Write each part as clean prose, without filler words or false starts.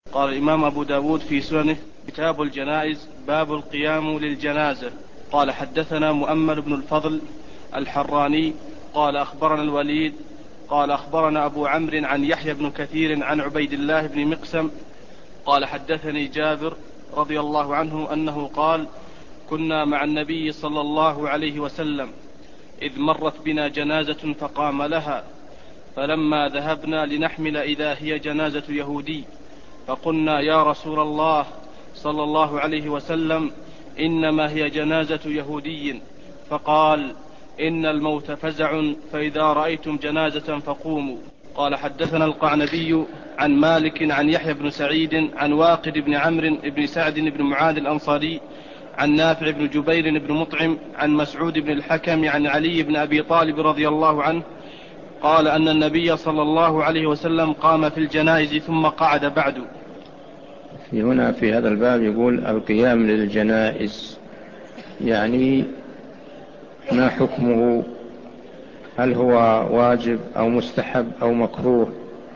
قال الإمام أبو داود في سننه: كتاب الجنائز، باب القيام للجنازة. قال حدثنا مؤمل بن الفضل الحراني قال أخبرنا الوليد قال أخبرنا أبو عمرو عن يحيى بن كثير عن عبيد الله بن مقسم قال حدثني جابر رضي الله عنه أنه قال: كنا مع النبي صلى الله عليه وسلم إذ مرت بنا جنازة فقام لها، فلما ذهبنا لنحمل إذا هي جنازة يهودي، فقلنا: يا رسول الله صلى الله عليه وسلم، إنما هي جنازة يهودي. فقال: إن الموت فزع، فإذا رأيتم جنازة فقوموا. قال حدثنا القعنبي عن مالك عن يحيى بن سعيد عن واقد بن عمرو بن سعد بن معاذ الأنصاري عن نافع بن جبير بن مطعم عن مسعود بن الحكم عن علي بن أبي طالب رضي الله عنه قال أن النبي صلى الله عليه وسلم قام في الجنائز ثم قعد بعد. هنا في هذا الباب يقول: القيام للجنائز، يعني ما حكمه؟ هل هو واجب أو مستحب أو مكروه؟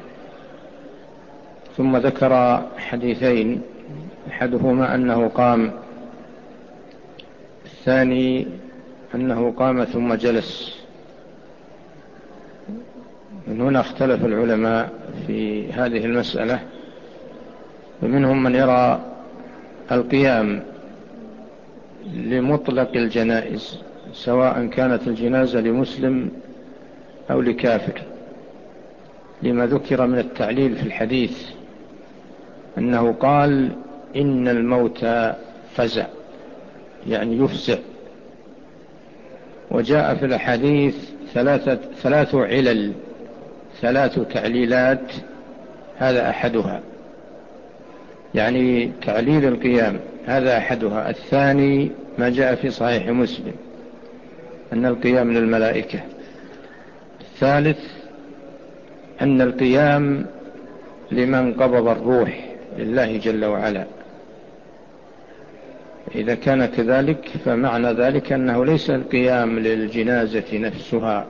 ثم ذكر حديثين: أحدهما أنه قام، الثاني أنه قام ثم جلس. من هنا اختلف العلماء في هذه المسألة، فمنهم من يرى القيام لمطلق الجنائز سواء كانت الجنازة لمسلم أو لكافر، لما ذكر من التعليل في الحديث أنه قال: إن الموت فزع، يعني يفزع. وجاء في الحديث ثلاث علل، ثلاث تعليلات، هذا أحدها، يعني تعليل القيام هذا أحدها. الثاني ما جاء في صحيح مسلم أن القيام للملائكة. الثالث أن القيام لمن قبض الروح لله جل وعلا. إذا كان كذلك فمعنى ذلك أنه ليس القيام للجنازة نفسها،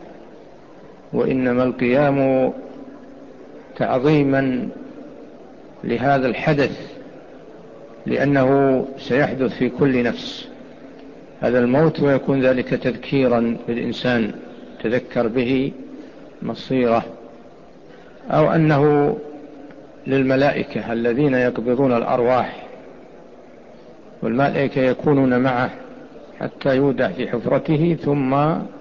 وإنما القيام تعظيما لهذا الحدث، لأنه سيحدث في كل نفس هذا الموت، ويكون ذلك تذكيرا للإنسان تذكر به مصيره. أو أنه للملائكة الذين يقبضون الأرواح، والملائكة يكونون معه حتى يودع في حفرته ثم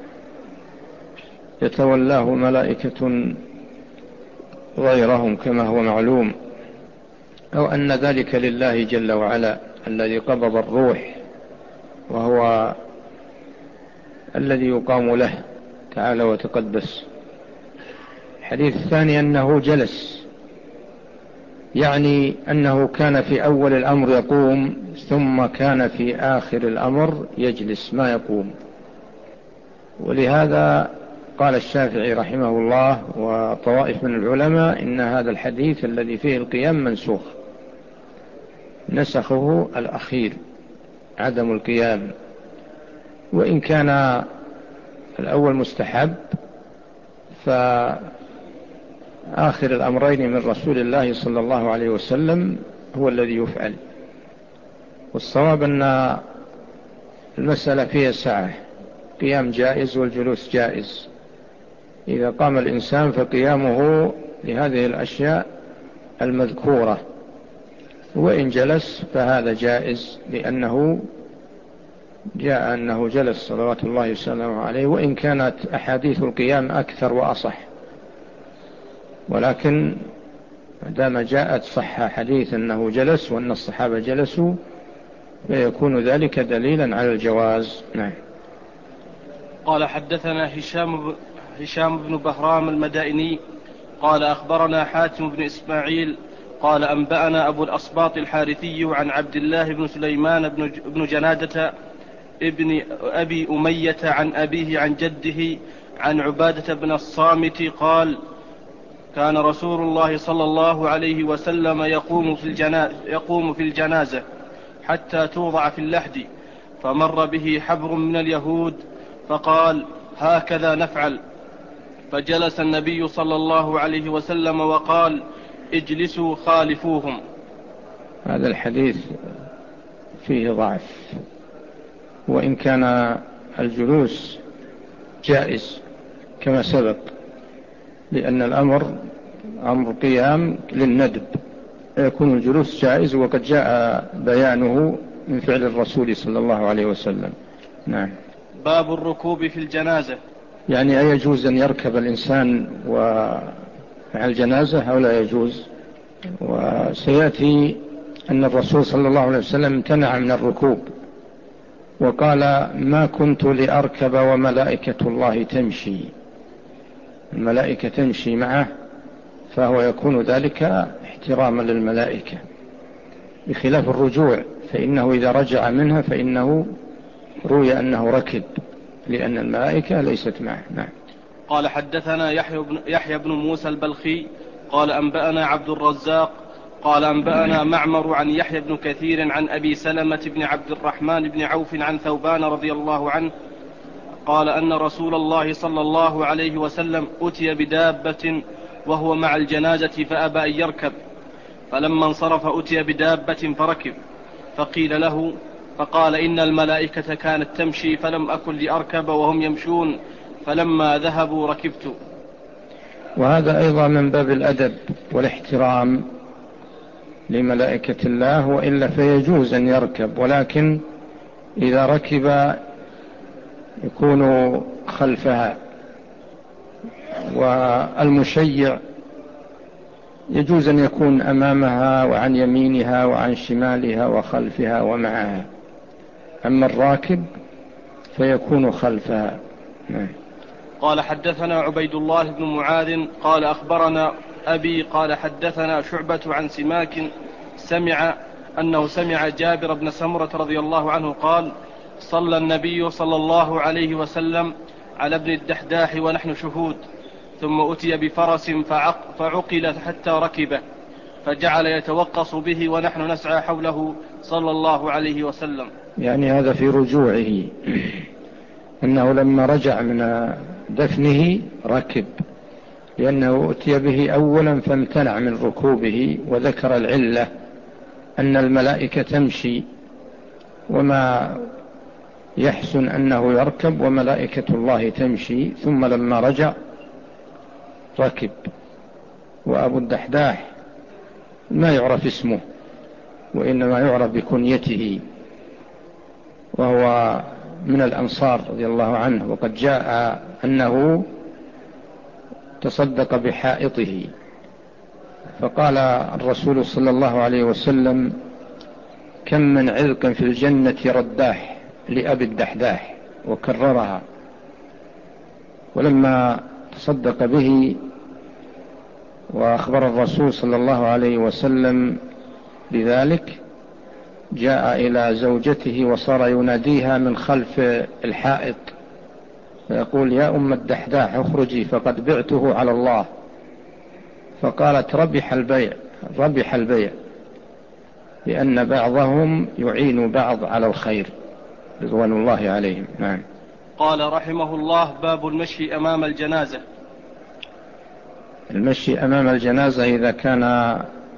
يتولاه ملائكة غيرهم كما هو معلوم. أو أن ذلك لله جل وعلا الذي قبض الروح، وهو الذي يقام له تعالى وتقدس. الحديث الثاني أنه جلس، يعني أنه كان في أول الأمر يقوم، ثم كان في آخر الأمر يجلس ما يقوم. ولهذا قال الشافعي رحمه الله وطوائف من العلماء إن هذا الحديث الذي فيه القيام منسوخ، نسخه الأخير عدم القيام. وإن كان الأول مستحب، فآخر الأمرين من رسول الله صلى الله عليه وسلم هو الذي يفعل. والصواب أن المسألة فيها سعة، قيام جائز والجلوس جائز. إذا قام الإنسان فقيامه لهذه الأشياء المذكورة، وإن جلس فهذا جائز، لأنه جاء أنه جلس صلوات الله وسلامه عليه، وإن كانت أحاديث القيام أكثر وأصح، ولكن دام جاءت صح حديث أنه جلس وأن الصحابة جلسوا، فيكون ذلك دليلا على الجواز. نعم. قال حدثنا هشام بن بهرام المدائني قال أخبرنا حاتم بن إسماعيل قال أنبأنا أبو الأصباط الحارثي عن عبد الله بن سليمان بن جنادة ابن أبي أمية عن أبيه عن جده عن عبادة بن الصامت قال: كان رسول الله صلى الله عليه وسلم يقوم في الجنازة حتى توضع في اللحد، فمر به حبر من اليهود فقال: هكذا نفعل. فجلس النبي صلى الله عليه وسلم وقال: اجلسوا خالفوهم. هذا الحديث فيه ضعف، وإن كان الجلوس جائز كما سبق، لأن الأمر أمر قيام للندب، يكون الجلوس جائز وقد جاء بيانه من فعل الرسول صلى الله عليه وسلم. نعم. باب الركوب في الجنازة. يعني أيجوز أن يركب الإنسان مع الجنازة أو لا يجوز؟ وسيأتي أن الرسول صلى الله عليه وسلم امتنع من الركوب وقال: ما كنت لأركب وملائكة الله تمشي. الملائكة تمشي معه، فهو يكون ذلك احتراما للملائكة، بخلاف الرجوع، فإنه إذا رجع منها فإنه روي أنه ركب، لأن الملائكة ليست معه. نعم. قال حدثنا يحيى بن موسى البلخي قال أنبأنا عبد الرزاق قال أنبأنا معمر عن يحيى بن كثير عن أبي سلمة بن عبد الرحمن بن عوف عن ثوبان رضي الله عنه قال أن رسول الله صلى الله عليه وسلم أتي بدابة وهو مع الجنازة فأبى أن يركب، فلما انصرف أتي بدابة فركب، فقيل له فقال: إن الملائكة كانت تمشي فلم أكن لأركب وهم يمشون، فلما ذهبوا ركبت. وهذا أيضا من باب الأدب والاحترام لملائكة الله، وإلا فيجوز أن يركب، ولكن إذا ركب يكون خلفها، والمشيع يجوز أن يكون أمامها وعن يمينها وعن شمالها وخلفها ومعها، أما الراكب فيكون خلفها. قال حدثنا عبيد الله بن معاذ قال أخبرنا أبي قال حدثنا شعبة عن سماك سمع جابر بن سمرة رضي الله عنه قال: صلى النبي صلى الله عليه وسلم على ابن الدحداح ونحن شهود، ثم أتي بفرس فعقل حتى ركبه، فجعل يتوقص به ونحن نسعى حوله صلى الله عليه وسلم. يعني هذا في رجوعه، أنه لما رجع من دفنه ركب، لأنه أتي به أولا فامتنع من ركوبه، وذكر العلة أن الملائكة تمشي وما يحسن أنه يركب وملائكة الله تمشي، ثم لما رجع ركب. وأبو الدحداح ما يعرف اسمه، وإنما يعرف بكنيته، وهو من الأنصار رضي الله عنه، وقد جاء أنه تصدق بحائطه، فقال الرسول صلى الله عليه وسلم: كم من عذق في الجنة رداح لأبي الدحداح، وكررها. ولما تصدق به وأخبر الرسول صلى الله عليه وسلم بذلك، جاء إلى زوجته وصار يناديها من خلف الحائط فيقول: يا أم الدحداح اخرجي فقد بعته على الله. فقالت: ربح البيع، ربح البيع، لأن بعضهم يعين بعض على الخير رضوان الله عليهم. نعم. قال رحمه الله: باب المشي أمام الجنازة. المشي أمام الجنازة إذا كان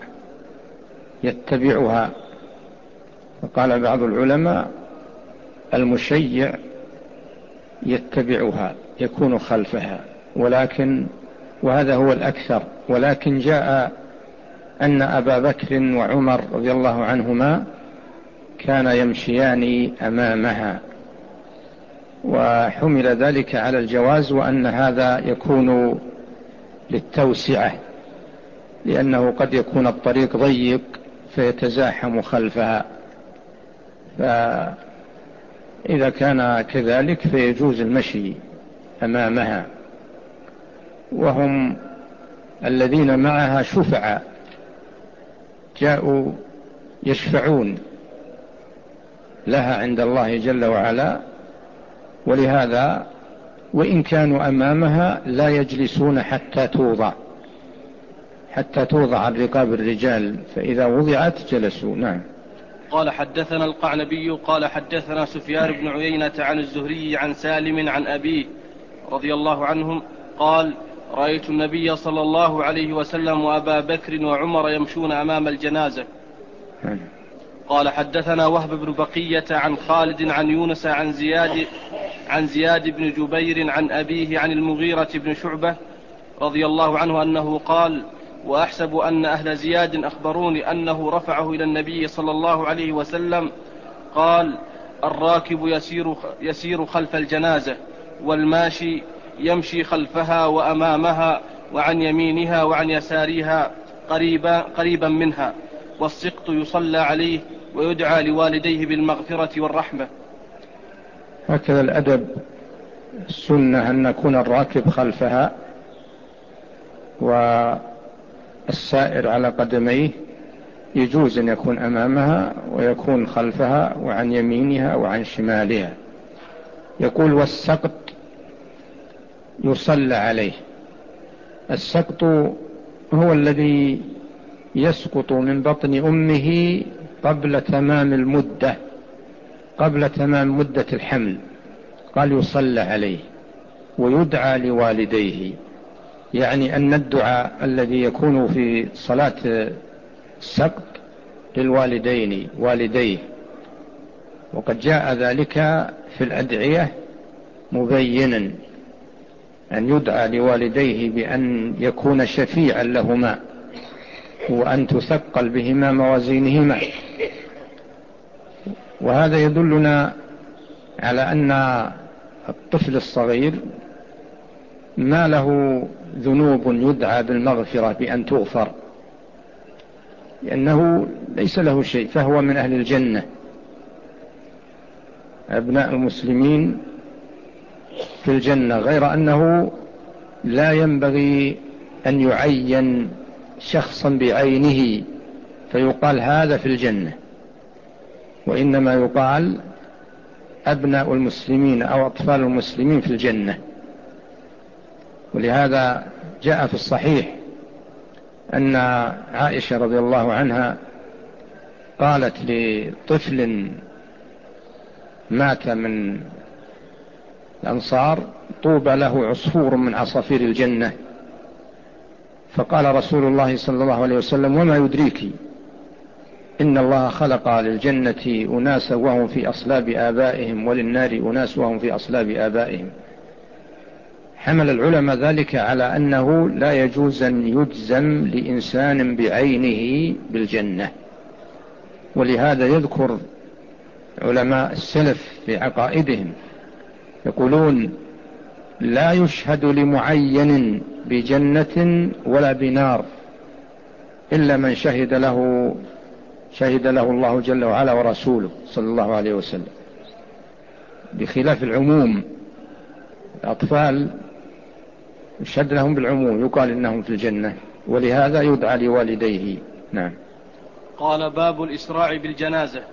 يتبعها، فقال بعض العلماء: المشيع يتبعها يكون خلفها، وهذا هو الأكثر، ولكن جاء أن أبا بكر وعمر رضي الله عنهما كان يمشيان أمامها، وحمل ذلك على الجواز، وأن هذا يكون للتوسعة، لأنه قد يكون الطريق ضيق فيتزاحم خلفها، فإذا كان كذلك فيجوز المشي أمامها. وهم الذين معها شفعاء جاءوا يشفعون لها عند الله جل وعلا، ولهذا وإن كانوا أمامها لا يجلسون حتى توضع عن رقاب الرجال، فإذا وضعت جلسوا. نعم. قال حدثنا القعنبي قال حدثنا سفيان بن عيينة عن الزهري عن سالم عن أبيه رضي الله عنهم قال: رأيت النبي صلى الله عليه وسلم وأبا بكر وعمر يمشون أمام الجنازة. قال حدثنا وهب بن بقية عن خالد عن يونس عن زياد بن جبير عن أبيه عن المغيرة بن شعبة رضي الله عنه أنه قال: وأحسب أن أهل زياد أخبروني أنه رفعه إلى النبي صلى الله عليه وسلم قال: الراكب يسير خلف الجنازة، والماشي يمشي خلفها وأمامها وعن يمينها وعن يسارها قريبا منها، والسقط يصلى عليه ويدعى لوالديه بالمغفرة والرحمة. هكذا الأدب، السنة أن يكون الراكب خلفها والسائر على قدميه، يجوز أن يكون أمامها ويكون خلفها وعن يمينها وعن شمالها. يقول: والسقط يصلى عليه. السقط هو الذي يسقط من بطن أمه قبل تمام مدة الحمل. قال: يصلى عليه ويدعى لوالديه، يعني أن الدعاء الذي يكون في صلاة السقط للوالدين والديه، وقد جاء ذلك في الأدعية مبينا أن يدعى لوالديه بأن يكون شفيعا لهما وأن تثقل بهما موازينهما. وهذا يدلنا على أن الطفل الصغير ما له ذنوب يدعى بالمغفرة بأن تغفر، لأنه ليس له شيء، فهو من أهل الجنة. أبناء المسلمين في الجنة، غير أنه لا ينبغي أن يعين شخصا بعينه فيقال هذا في الجنة، وإنما يقال أبناء المسلمين أو أطفال المسلمين في الجنة. ولهذا جاء في الصحيح أن عائشة رضي الله عنها قالت لطفل مات من الأنصار: طوبى له عصفور من عصافير الجنة. فقال رسول الله صلى الله عليه وسلم: وما يدريك؟ إن الله خلق للجنة أناسا وهم في أصلاب آبائهم، وللنار أناس وهم في أصلاب آبائهم. حمل العلماء ذلك على أنه لا يجوز أن يجزم لإنسان بعينه بالجنة. ولهذا يذكر علماء السلف في عقائدهم يقولون: لا يشهد لمعين بجنة ولا بنار إلا من شهد له الله جل وعلا ورسوله صلى الله عليه وسلم، بخلاف العموم. الأطفال يشهد لهم بالعموم، يقال إنهم في الجنة، ولهذا يدعى لوالديه. نعم. قال: باب الإسراع بالجنازة.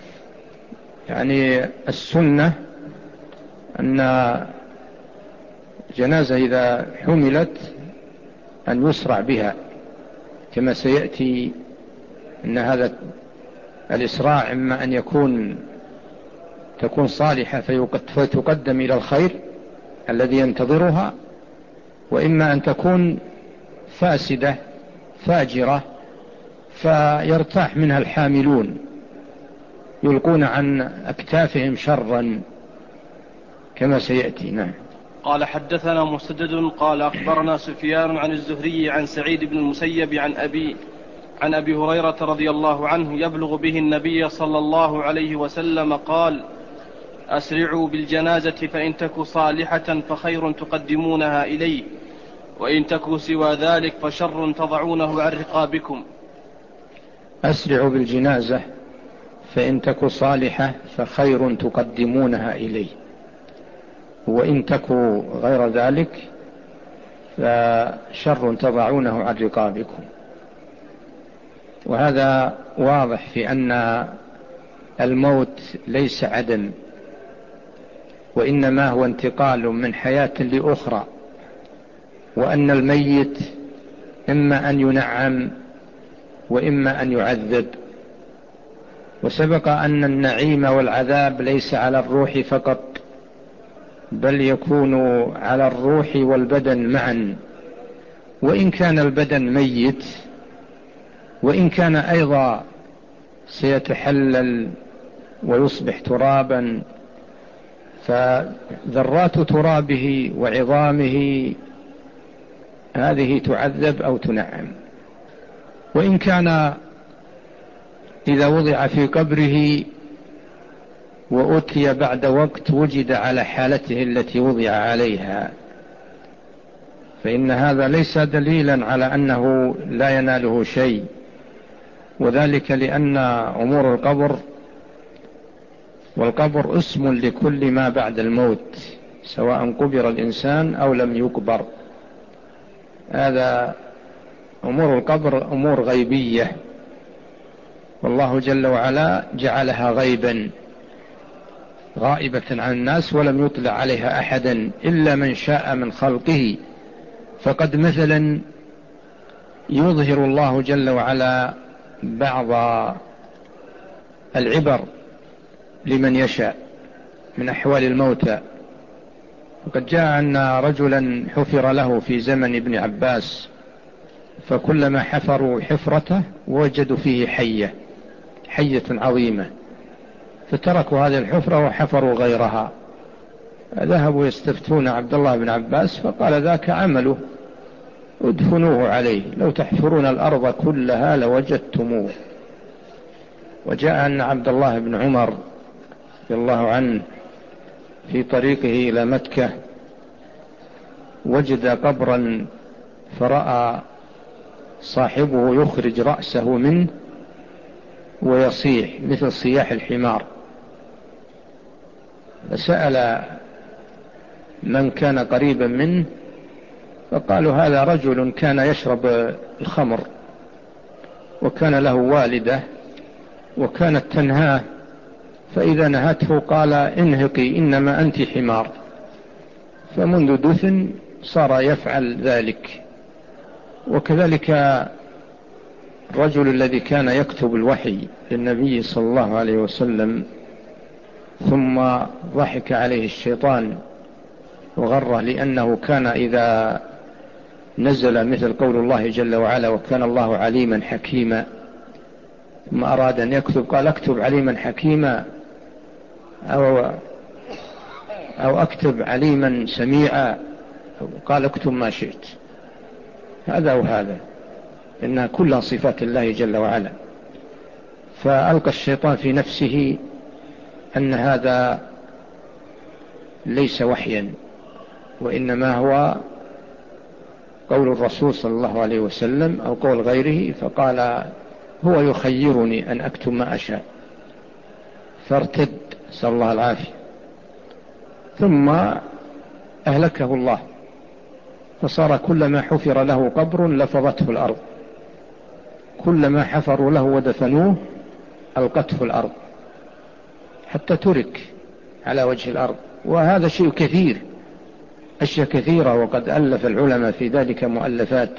يعني السنة أن الجنازة إذا حملت أن يسرع بها، كما سيأتي أن هذا الإسراع إما أن تكون صالحة فتقدم إلى الخير الذي ينتظرها، وإما أن تكون فاسدة فاجرة فيرتاح منها الحاملون، يلقون عن أكتافهم شرا كما سيأتي. نعم. قال: حدثنا مسدد قال أخبرنا سفيان عن الزهري عن سعيد بن المسيب عن أبي هريرة رضي الله عنه يبلغ به النبي صلى الله عليه وسلم قال: أسرعوا بالجنازة، فإن تك صالحة فخير تقدمونها إليه، وإن تك سوى ذلك فشر تضعونه عن رقابكم. أسرعوا بالجنازة فإن تك صالحة فخير تقدمونها إليه، وإن تك غير ذلك فشر تضعونه عن رقابكم. وهذا واضح في أن الموت ليس عدم، وإنما هو انتقال من حياة لأخرى، وأن الميت إما أن ينعم وإما أن يعذب. وسبق أن النعيم والعذاب ليس على الروح فقط، بل يكون على الروح والبدن معا، وإن كان البدن ميت، وإن كان أيضا سيتحلل ويصبح ترابا، فذرات ترابه وعظامه هذه تعذب أو تنعم. وإن كان إذا وضع في قبره وأتي بعد وقت وجد على حالته التي وضع عليها، فإن هذا ليس دليلا على أنه لا يناله شيء، وذلك لأن أمور القبر، والقبر اسم لكل ما بعد الموت، سواء قبر الإنسان أو لم يقبر. هذا أمور القبر أمور غيبية، والله جل وعلا جعلها غيبا غائبة عن الناس، ولم يطلع عليها أحدا إلا من شاء من خلقه. فقد مثلا يظهر الله جل وعلا بعض العبر لمن يشاء من أحوال الموتى. وقد جاء أن رجلا حفر له في زمن ابن عباس، فكلما حفروا حفرته وجدوا فيه حية عظيمة، فتركوا هذه الحفرة وحفروا غيرها. ذهبوا يستفتون عبد الله بن عباس، فقال ذاك عمله، ادفنوه عليه، لو تحفرون الأرض كلها لوجدتموه. وجاء أن عبد الله بن عمر رضي الله عنه في طريقه إلى مكة وجد قبرا، فرأى صاحبه يخرج رأسه منه ويصيح مثل صياح الحمار، فسأل من كان قريبا منه، فقالوا هذا رجل كان يشرب الخمر، وكان له والدة وكانت تنهاه، فإذا نهته قال انهقي إنما أنت حمار، فمنذ دفن صار يفعل ذلك. وكذلك الرجل الذي كان يكتب الوحي للنبي صلى الله عليه وسلم، ثم ضحك عليه الشيطان وغره، لأنه كان إذا نزل مثل قول الله جل وعلا وكان الله عليما حكيما، ثم أراد أن يكتب قال اكتب عليما حكيما أو اكتب عليما سميعا، قال اكتب ما شئت. هذا وهذا إنها كلها صفات الله جل وعلا. فألقى الشيطان في نفسه أن هذا ليس وحيا، وإنما هو قول الرسول صلى الله عليه وسلم أو قول غيره، فقال هو يخيرني أن أكتب ما أشاء، فارتد، نسأل الله العافية. ثم أهلكه الله، فصار كلما حفر له قبر لفظته الأرض، كلما حفروا له ودفنوه ألقته الأرض، حتى ترك على وجه الأرض. وهذا شيء كثير، أشياء كثيرة، وقد ألف العلماء في ذلك مؤلفات،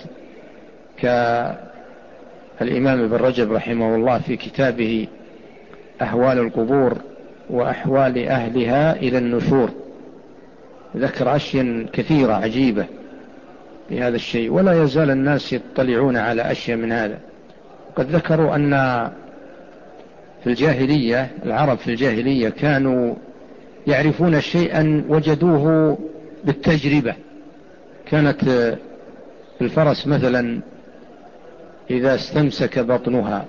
كالإمام ابن رجب رحمه الله في كتابه أهوال القبور وأحوال أهلها إلى النشور، ذكر أشياء كثيرة عجيبة بهذا الشيء، ولا يزال الناس يطلعون على أشياء من هذا. قد ذكروا أن في الجاهلية، العرب في الجاهلية كانوا يعرفون شيئا وجدوه بالتجربة. كانت الفرس مثلا إذا استمسك بطنها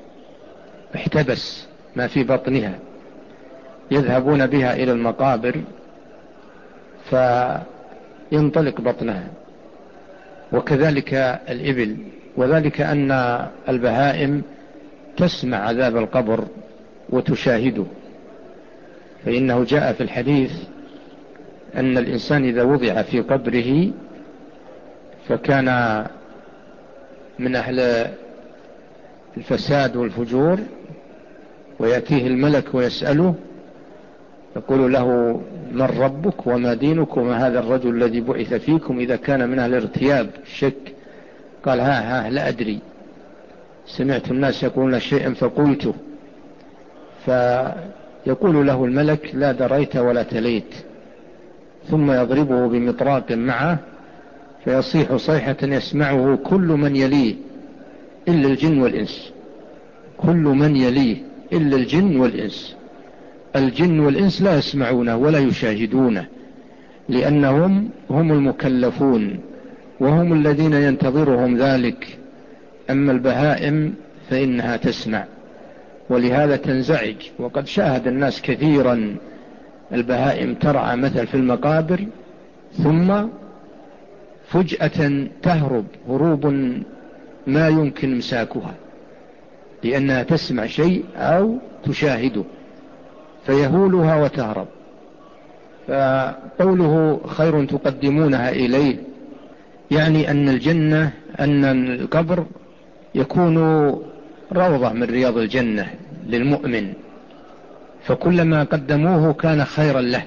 احتبس ما في بطنها، يذهبون بها إلى المقابر فينطلق بطنها، وكذلك الإبل. وذلك أن البهائم تسمع عذاب القبر وتشاهده، فإنه جاء في الحديث أن الإنسان إذا وضع في قبره فكان من أهل الفساد والفجور، ويأتيه الملك ويسأله، يقول له من ربك وما دينك وما هذا الرجل الذي بعث فيكم؟ إذا كان من أهل الارتياب الشك قال ها لا أدري، سمعت الناس يقولون شيئا فقلته. فيقول له الملك لا دريت ولا تليت، ثم يضربه بمطراق معه فيصيح صيحة يسمعه كل من يليه إلا الجن والإنس، كل من يليه إلا الجن والإنس. الجن والإنس لا يسمعونه ولا يشاهدونه، لأنهم هم المكلفون وهم الذين ينتظرهم ذلك. أما البهائم فإنها تسمع، ولهذا تنزعج. وقد شاهد الناس كثيرا البهائم ترعى مثل في المقابر، ثم فجأة تهرب هروب ما يمكن امساكها، لأنها تسمع شيء أو تشاهده فيهولها وتهرب. فقوله خير تقدمونها إليه يعني أن الجنة، أن القبر يكون روضة من رياض الجنة للمؤمن، فكلما قدموه كان خيرا له.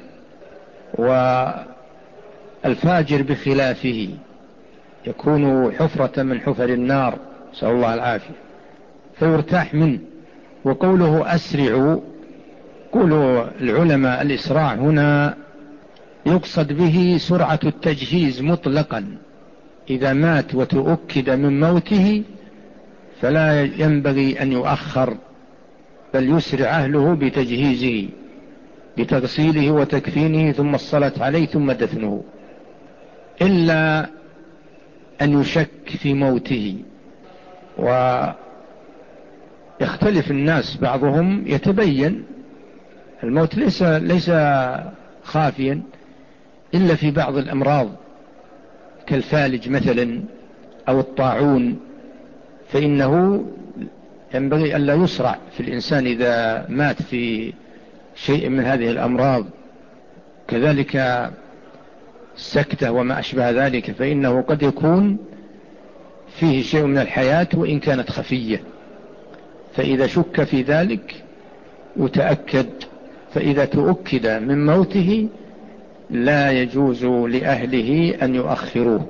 والفاجر بخلافه يكون حفرة من حفر النار، نسأل الله العافية، فيرتاح منه. وقوله أسرعوا، قولوا العلماء الإسراع هنا يقصد به سرعة التجهيز مطلقا. إذا مات وتؤكد من موته فلا ينبغي أن يؤخر، بل يسرع أهله بتجهيزه، بتغسيله وتكفينه ثم الصلاة عليه ثم دفنه، إلا أن يشك في موته. ويختلف الناس، بعضهم يتبين الموت ليس خافيا إلا في بعض الأمراض كالفالج مثلا أو الطاعون، فإنه ينبغي أن لا يسرع في الإنسان إذا مات في شيء من هذه الأمراض. كذلك السكتة وما أشبه ذلك، فإنه قد يكون فيه شيء من الحياة وإن كانت خفية، فإذا شك في ذلك يتأكد. فإذا تؤكد من موته لا يجوز لأهله أن يؤخروه،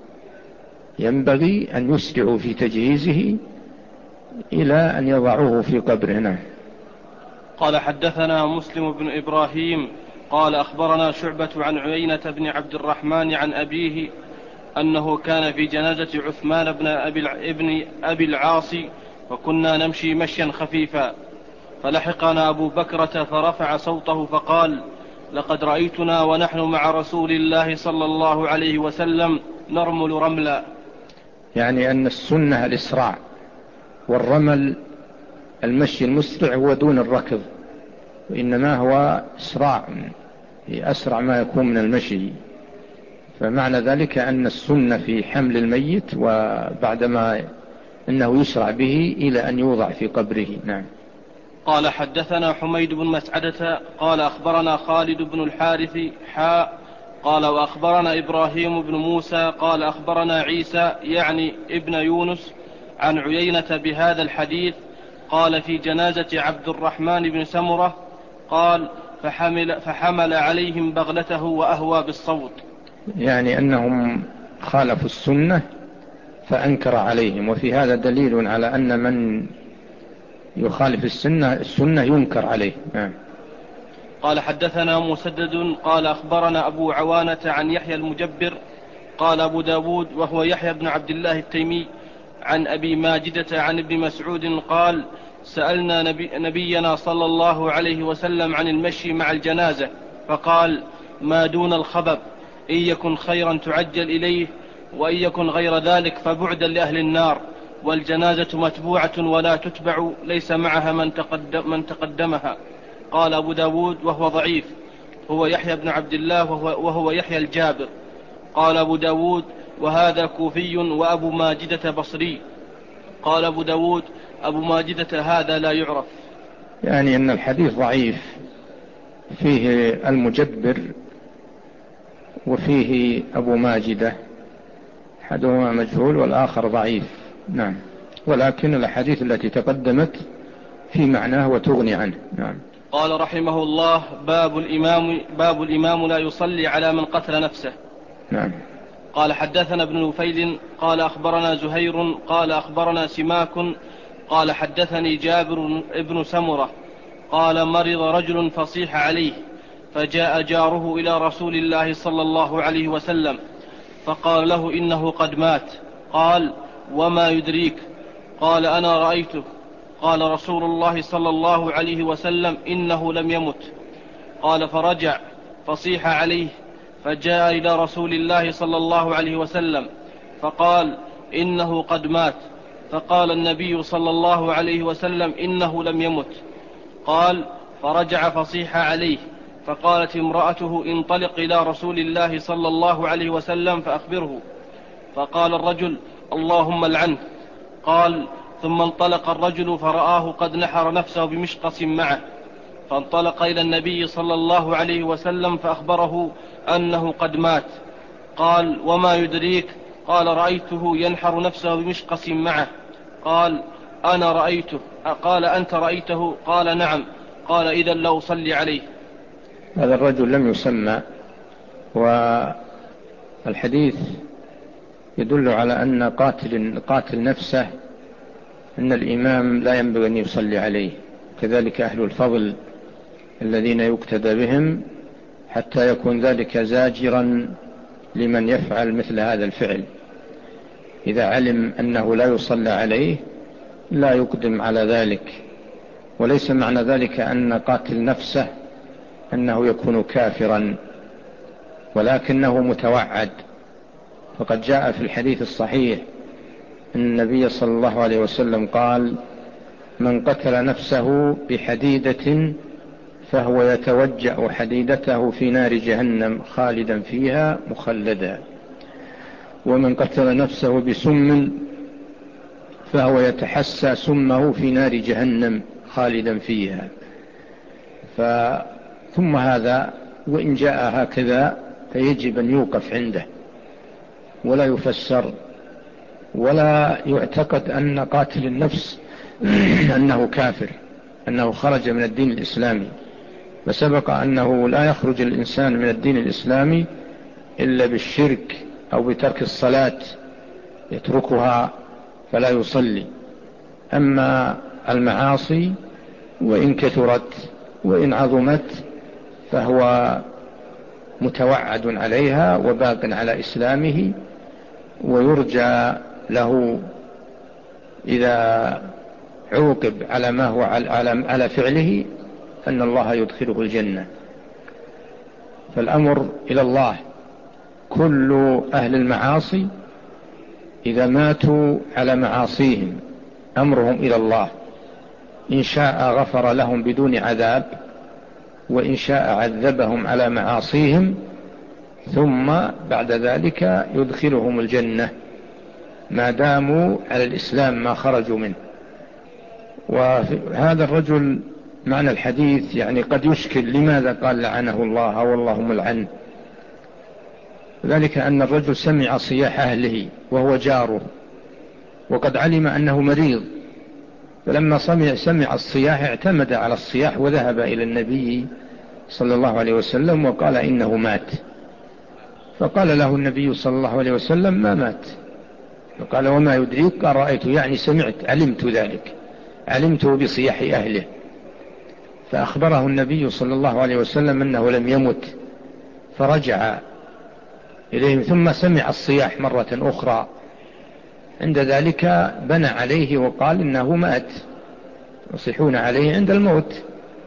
ينبغي أن يسرعوا في تجهيزه إلى أن يضعوه في قبرنا. قال حدثنا مسلم بن إبراهيم قال أخبرنا شعبة عن عيينة بن عبد الرحمن عن أبيه أنه كان في جنازة عثمان بن أبي العاص، وكنا نمشي مشيا خفيفا، فلحقنا أبو بكرة فرفع صوته فقال: لقد رأيتنا ونحن مع رسول الله صلى الله عليه وسلم نرمل رملا. يعني أن السنة الإسراع، والرمل المشي المسرع هو دون الركض، وإنما هو إسراع، أسرع ما يكون من المشي. فمعنى ذلك أن السنة في حمل الميت وبعدما أنه يسرع به إلى أن يوضع في قبره. نعم. قال حدثنا حميد بن مسعدة قال أخبرنا خالد بن الحارث قال وأخبرنا إبراهيم بن موسى قال أخبرنا عيسى يعني ابن يونس عن عيينة بهذا الحديث. قال في جنازة عبد الرحمن بن سمرة قال فحمل عليهم بغلته وأهوى بالصوت، يعني أنهم خالفوا السنة فأنكر عليهم. وفي هذا دليل على أن من يخالف السنة ينكر عليه. قال حدثنا مسدد قال أخبرنا أبو عوانة عن يحيى المجبر قال أبو داود وهو يحيى بن عبد الله التيمي عن أبي ماجدة عن ابن مسعود قال: سألنا نبينا صلى الله عليه وسلم عن المشي مع الجنازة فقال: ما دون الخبب، إن يكن خيرا تعجل إليه، وإن يكن غير ذلك فبعدا لأهل النار، والجنازة متبوعة ولا تتبع، ليس معها من تقدمها. قال أبو داود وهو ضعيف، هو يحيى بن عبد الله وهو يحيى الجابر. قال أبو داود وهذا كوفي وأبو ماجدة بصري. قال أبو داود أبو ماجدة هذا لا يعرف. يعني أن الحديث ضعيف، فيه المجبر وفيه أبو ماجدة، أحدهما مجهول والآخر ضعيف. نعم. ولكن الأحاديث التي تقدمت في معناه وتغني عنه. نعم. قال رحمه الله: باب الإمام لا يصلي على من قتل نفسه. نعم. قال حدثنا ابن نفيل قال أخبرنا زهير قال أخبرنا سماك قال حدثني جابر ابن سمرة قال: مرض رجل فصيح عليه، فجاء جاره إلى رسول الله صلى الله عليه وسلم فقال له إنه قد مات. قال: وما يدريك؟ قال: أنا رأيته. قال رسول الله صلى الله عليه وسلم: إنه لم يمت. قال: فرجع فصيح عليه، فجاء إلى رسول الله صلى الله عليه وسلم فقال: إنه قد مات. فقال النبي صلى الله عليه وسلم: إنه لم يمت. قال: فرجع فصيح عليه، فقالت امرأته: انطلق إلى رسول الله صلى الله عليه وسلم فأخبره. فقال الرجل: اللهم العنه. قال: ثم انطلق الرجل فرآه قد نحر نفسه بمشقص معه، فانطلق إلى النبي صلى الله عليه وسلم فأخبره أنه قد مات. قال: وما يدريك؟ قال: رأيته ينحر نفسه بمشقص معه. قال: أنا رأيته. قال: أنت رأيته؟ قال: نعم. قال: إذا لو صلي عليه. هذا الرجل لم يسمى، والحديث يدل على أن قاتل نفسه أن الإمام لا ينبغي أن يصلي عليه، كذلك أهل الفضل الذين يقتدى بهم، حتى يكون ذلك زاجرا لمن يفعل مثل هذا الفعل. إذا علم أنه لا يصلى عليه لا يقدم على ذلك. وليس معنى ذلك أن قاتل نفسه أنه يكون كافرا، ولكنه متوعد. فقد جاء في الحديث الصحيح أن النبي صلى الله عليه وسلم قال: من قتل نفسه بحديدة فهو يتوجأ حديدته في نار جهنم خالدا فيها مخلدا، ومن قتل نفسه بسم فهو يتحسى سمه في نار جهنم خالدا فيها. ثم هذا وإن جاء هكذا فيجب أن يوقف عنده ولا يفسر، ولا يعتقد أن قاتل النفس أنه كافر، أنه خرج من الدين الإسلامي. فسبق أنه لا يخرج الإنسان من الدين الإسلامي إلا بالشرك أو بترك الصلاة، يتركها فلا يصلي. أما المعاصي وإن كثرت وإن عظمت فهو متوعد عليها وباق على إسلامه، ويرجى له إذا عوقب على ما هو على فعله أن الله يدخله الجنة. فالأمر إلى الله. كل أهل المعاصي إذا ماتوا على معاصيهم أمرهم إلى الله، إن شاء غفر لهم بدون عذاب، وإن شاء عذبهم على معاصيهم، ثم بعد ذلك يدخلهم الجنة ما داموا على الإسلام ما خرجوا منه. وهذا الرجل معنى الحديث يعني قد يشكل لماذا قال لعنه الله أو اللهم العن. ذلك أن الرجل سمع صياح أهله وهو جاره، وقد علم أنه مريض، فلما سمع الصياح اعتمد على الصياح وذهب إلى النبي صلى الله عليه وسلم وقال إنه مات. فقال له النبي صلى الله عليه وسلم: ما مات. فقال: وما يدريك؟ قال: رأيته، يعني سمعت، علمت ذلك، علمته بصياح أهله. فأخبره النبي صلى الله عليه وسلم أنه لم يمت، فرجع إليهم ثم سمع الصياح مرة أخرى. عند ذلك بنى عليه وقال إنه مات، يصيحون عليه عند الموت.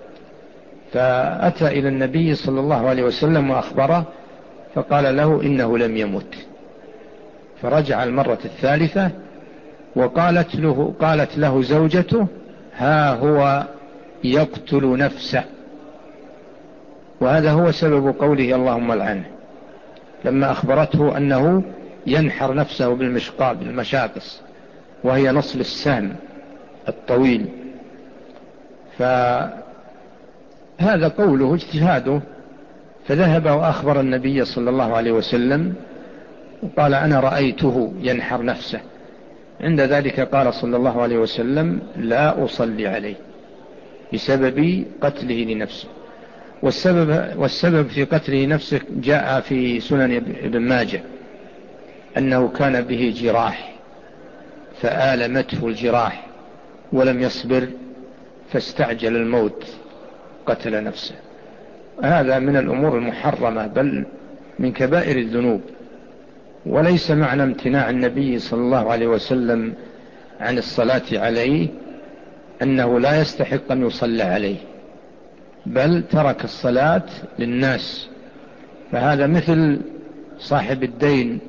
فأتى إلى النبي صلى الله عليه وسلم وأخبره، فقال له إنه لم يمت. فرجع المرة الثالثة قالت له زوجته: ها هو يقتل نفسه. وهذا هو سبب قوله اللهم العنه، لما أخبرته أنه ينحر نفسه بالمشاقص، وهي نصل السهم الطويل. فهذا قوله اجتهاده، فذهب وأخبر النبي صلى الله عليه وسلم وقال: أنا رأيته ينحر نفسه. عند ذلك قال صلى الله عليه وسلم: لا أصلي عليه بسبب قتله لنفسه. والسبب في قتله نفسه جاء في سنن ابن ماجه أنه كان به جراح فآلمته الجراح ولم يصبر فاستعجل الموت قتل نفسه. هذا من الأمور المحرمة، بل من كبائر الذنوب. وليس معنى امتناع النبي صلى الله عليه وسلم عن الصلاة عليه أنه لا يستحق أن يصلى عليه، بل ترك الصلاة للناس. فهذا مثل صاحب الدين،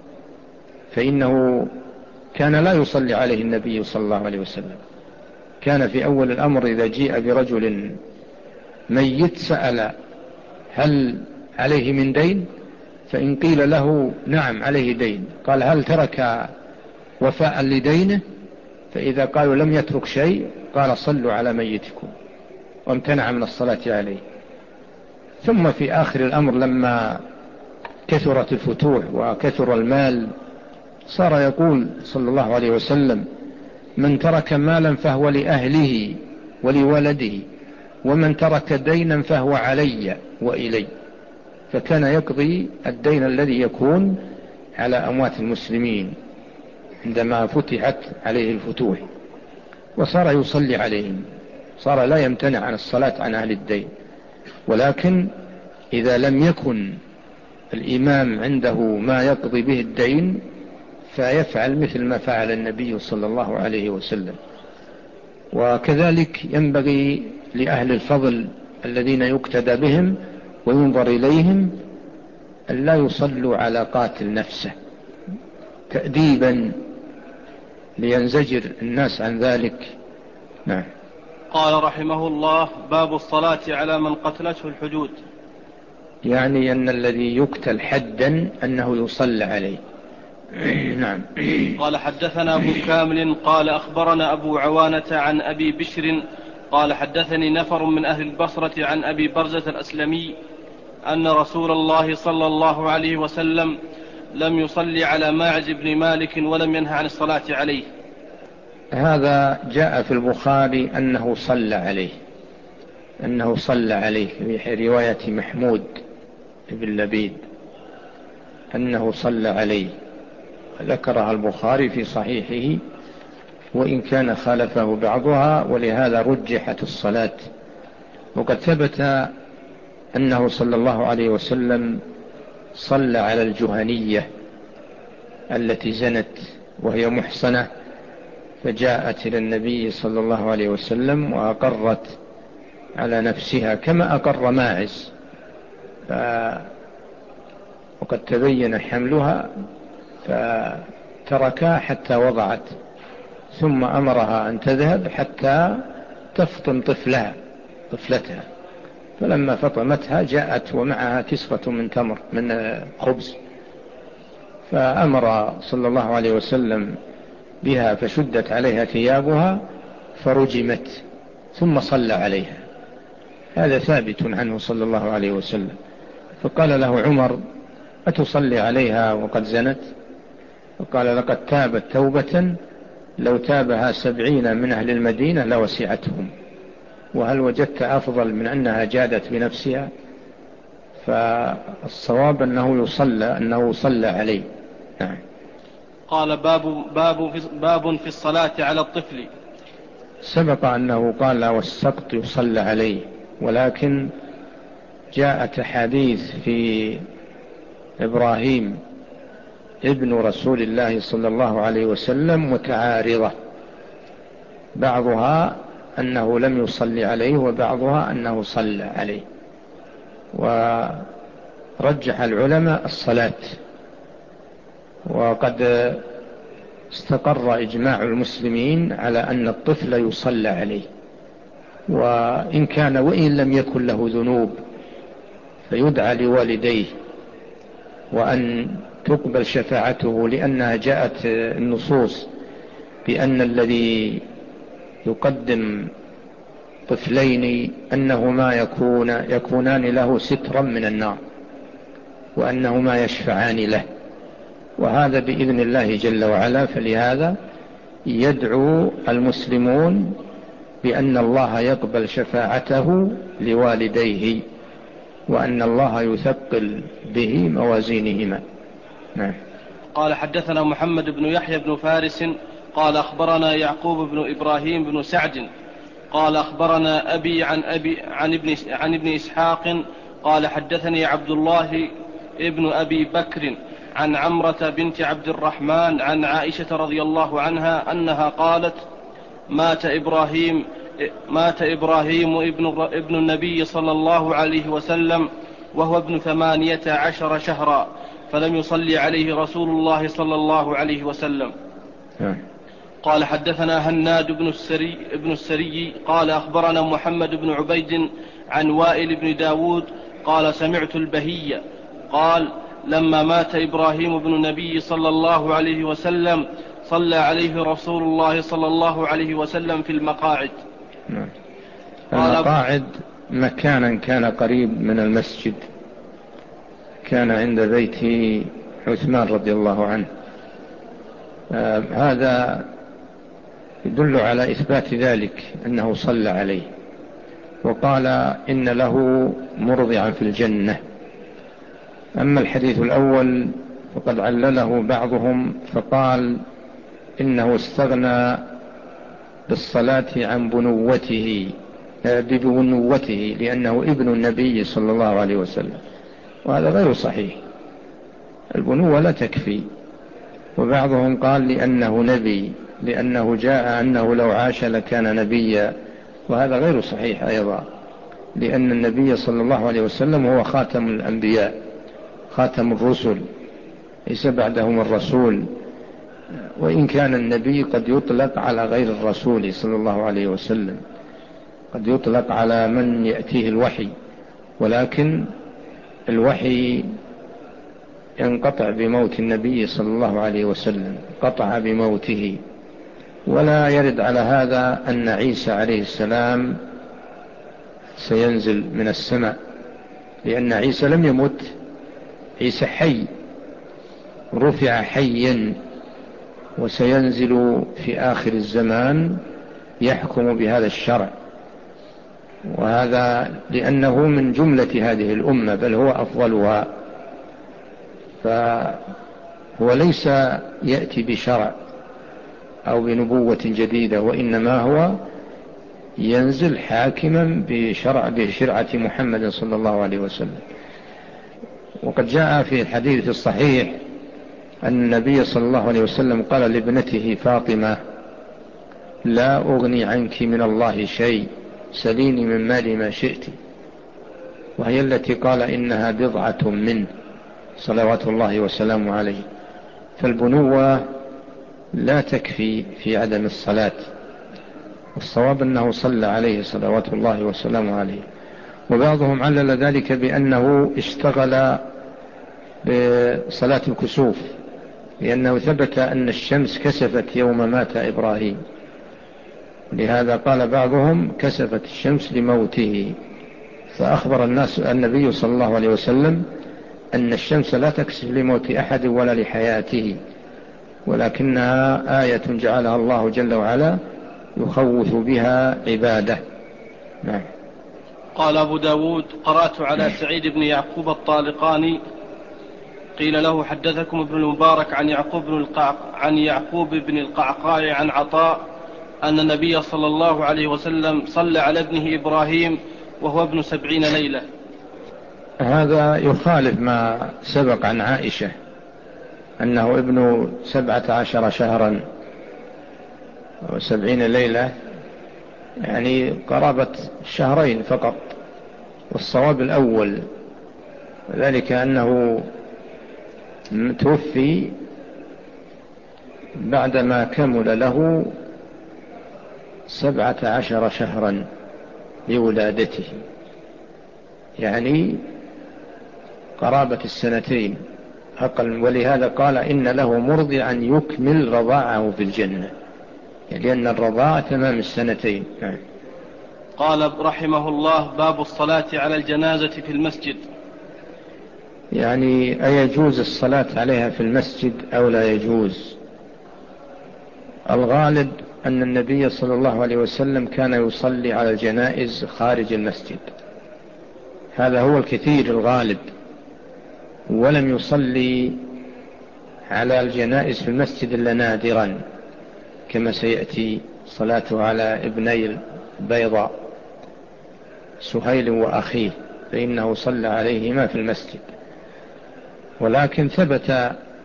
فإنه كان لا يصلي عليه النبي صلى الله عليه وسلم. كان في أول الأمر إذا جيء برجل ميت سأل هل عليه من دين؟ فإن قيل له نعم عليه دين، قال هل ترك وفاء لدينه؟ فإذا قالوا لم يترك شيء قال صلوا على ميتكم، وامتنع من الصلاة عليه. ثم في آخر الأمر لما كثرت الفتوح وكثر المال صار يقول صلى الله عليه وسلم من ترك مالا فهو لأهله ولولده، ومن ترك دينا فهو علي وإلي. فكان يقضي الدين الذي يكون على أموات المسلمين عندما فتحت عليه الفتوح، وصار يصلي عليهم، صار لا يمتنع عن الصلاة عن أهل الدين. ولكن إذا لم يكن الإمام عنده ما يقضي به الدين فيفعل مثل ما فعل النبي صلى الله عليه وسلم. وكذلك ينبغي لأهل الفضل الذين يقتدى بهم وينظر إليهم أن لا يصلوا على قاتل نفسه تأديبا لينزجر الناس عن ذلك. نعم. قال رحمه الله: باب الصلاة على من قتلته الحدود. يعني أن الذي يقتل حدا أنه يصلى عليه. نعم. قال حدثنا أبو كامل قال أخبرنا أبو عوانة عن أبي بشر قال حدثني نفر من أهل البصرة عن أبي برزة الأسلمي أن رسول الله صلى الله عليه وسلم لم يصلي على ماعز بن مالك ولم ينهى عن الصلاة عليه. هذا جاء في البخاري أنه صلى عليه في رواية محمود بن لبيد أنه صلى عليه، ذكرها البخاري في صحيحه وإن كان خالفه بعضها، ولهذا رجحت الصلاة. وقد ثبت أنه صلى الله عليه وسلم صلى على الجهنية التي زنت وهي محصنة، فجاءت إلى النبي صلى الله عليه وسلم وأقرت على نفسها كما أقر ماعز، وقد تبين حملها فتركها حتى وضعت، ثم أمرها أن تذهب حتى تفطم طفلتها. فلما فطمتها جاءت ومعها كسوة من تمر من خبز، فأمر صلى الله عليه وسلم بها فشدت عليها ثيابها فرجمت ثم صلى عليها. هذا ثابت عنه صلى الله عليه وسلم. فقال له عمر: أتصلي عليها وقد زنت؟ فقال: لقد تابت توبة لو تابها 70 من أهل المدينة لوسعتهم، وهل وجدت أفضل من أنها جادت بنفسها؟ فالصواب أنه صلى عليه. نعم. قال باب في الصلاة على الطفل. سبق أنه قال والسقط يصلى عليه، ولكن جاءت أحاديث في إبراهيم ابن رسول الله صلى الله عليه وسلم متعارضة، بعضها أنه لم يصلي عليه وبعضها أنه صلى عليه، ورجح العلماء الصلاة. وقد استقر إجماع المسلمين على أن الطفل يصلى عليه، وإن لم يكن له ذنوب فيدعى لوالديه وأن تقبل شفاعته، لأنها جاءت النصوص بأن الذي يقدم طفلين أنهما يكونان له سترا من النار، وأنهما يشفعان له، وهذا بإذن الله جل وعلا. فلهذا يدعو المسلمون بأن الله يقبل شفاعته لوالديه، وأن الله يثقل به موازينهما. نعم. قال حدثنا محمد بن يحيى بن فارس قال أخبرنا يعقوب بن إبراهيم بن سعد قال أخبرنا أبي عن ابن إسحاق قال حدثني عبد الله ابن أبي بكر عن عمرة بنت عبد الرحمن عن عائشة رضي الله عنها أنها قالت: مات إبراهيم ابن النبي صلى الله عليه وسلم وهو ابن 18 شهرا، فلم يصلي عليه رسول الله صلى الله عليه وسلم. قال: حدثنا هناد بن السري قال: أخبرنا محمد بن عبيد عن وائل بن داود قال: سمعت البهي قال: لما مات إبراهيم بن النبي صلى الله عليه وسلم صلى عليه رسول الله صلى الله عليه وسلم في المقاعد. المقاعد مكانا كان قريب من المسجد، كان عند بيت عثمان رضي الله عنه. هذا يدل على إثبات ذلك أنه صلى عليه، وقال إن له مرضعا في الجنة. أما الحديث الأول فقد علله بعضهم فقال إنه استغنى بالصلاة عن بنوته لأنه ابن النبي صلى الله عليه وسلم، وهذا غير صحيح. البنوة لا تكفي. وبعضهم قال لأنه نبي، لأنه جاء أنه لو عاش لكان نبيا، وهذا غير صحيح أيضا، لأن النبي صلى الله عليه وسلم هو خاتم الأنبياء، خاتم الرسل، ليس بعدهم الرسول. وإن كان النبي قد يطلق على غير الرسول صلى الله عليه وسلم، قد يطلق على من يأتيه الوحي، ولكن الوحي ينقطع بموت النبي صلى الله عليه وسلم، قطع بموته. ولا يرد على هذا أن عيسى عليه السلام سينزل من السماء، لأن عيسى لم يمت، عيسى حي، رفع حيا، وسينزل في آخر الزمان يحكم بهذا الشرع، وهذا لأنه من جملة هذه الأمة، بل هو أفضلها. فهو ليس يأتي بشرع أو بنبوة جديدة، وإنما هو ينزل حاكما بشرعة محمد صلى الله عليه وسلم. وقد جاء في الحديث الصحيح أن النبي صلى الله عليه وسلم قال لابنته فاطمة: لا أغني عنك من الله شيء، سليني من مالي ما شئت، وهي التي قال إنها بضعة منه صلوات الله وسلامه عليه. فالبنوة لا تكفي في عدم الصلاة، والصواب أنه صلى عليه صلوات الله وسلامه عليه. وبعضهم علل ذلك بأنه اشتغل بصلاة الكسوف، لأنه ثبت أن الشمس كسفت يوم مات إبراهيم، لهذا قال بعضهم كسفت الشمس لموته. فأخبر النبي صلى الله عليه وسلم أن الشمس لا تكسف لموت أحد ولا لحياته، ولكنها آية جعلها الله جل وعلا يخوف بها عباده. نعم. قال أبو داود: قرأت على سعيد بن يعقوب الطالقاني قيل له: حدثكم ابن المبارك عن يعقوب بن القعقاع عن عطاء أن النبي صلى الله عليه وسلم صلى على ابنه إبراهيم وهو ابن 70 ليلة. هذا يخالف ما سبق عن عائشة أنه ابن 17 شهرا و70 ليلة، يعني قرابة شهرين فقط. والصواب الأول، ذلك أنه توفي بعدما كمل له 17 شهرا لولادته، يعني قرابة السنتين أقل. ولهذا قال إن له مرضعا يكمل رضاعه في الجنة، يعني لأن الرضاعة تمام السنتين. قال رحمه الله: باب الصلاة على الجنازة في المسجد. يعني أيجوز الصلاة عليها في المسجد أو لا يجوز؟ الغالب أن النبي صلى الله عليه وسلم كان يصلي على الجنائز خارج المسجد، هذا هو الكثير الغالب، ولم يصلي على الجنائز في المسجد إلا نادرا، كما سيأتي صلاته على ابني البيضاء سهيل وأخيه، فإنه صلى عليهما في المسجد. ولكن ثبت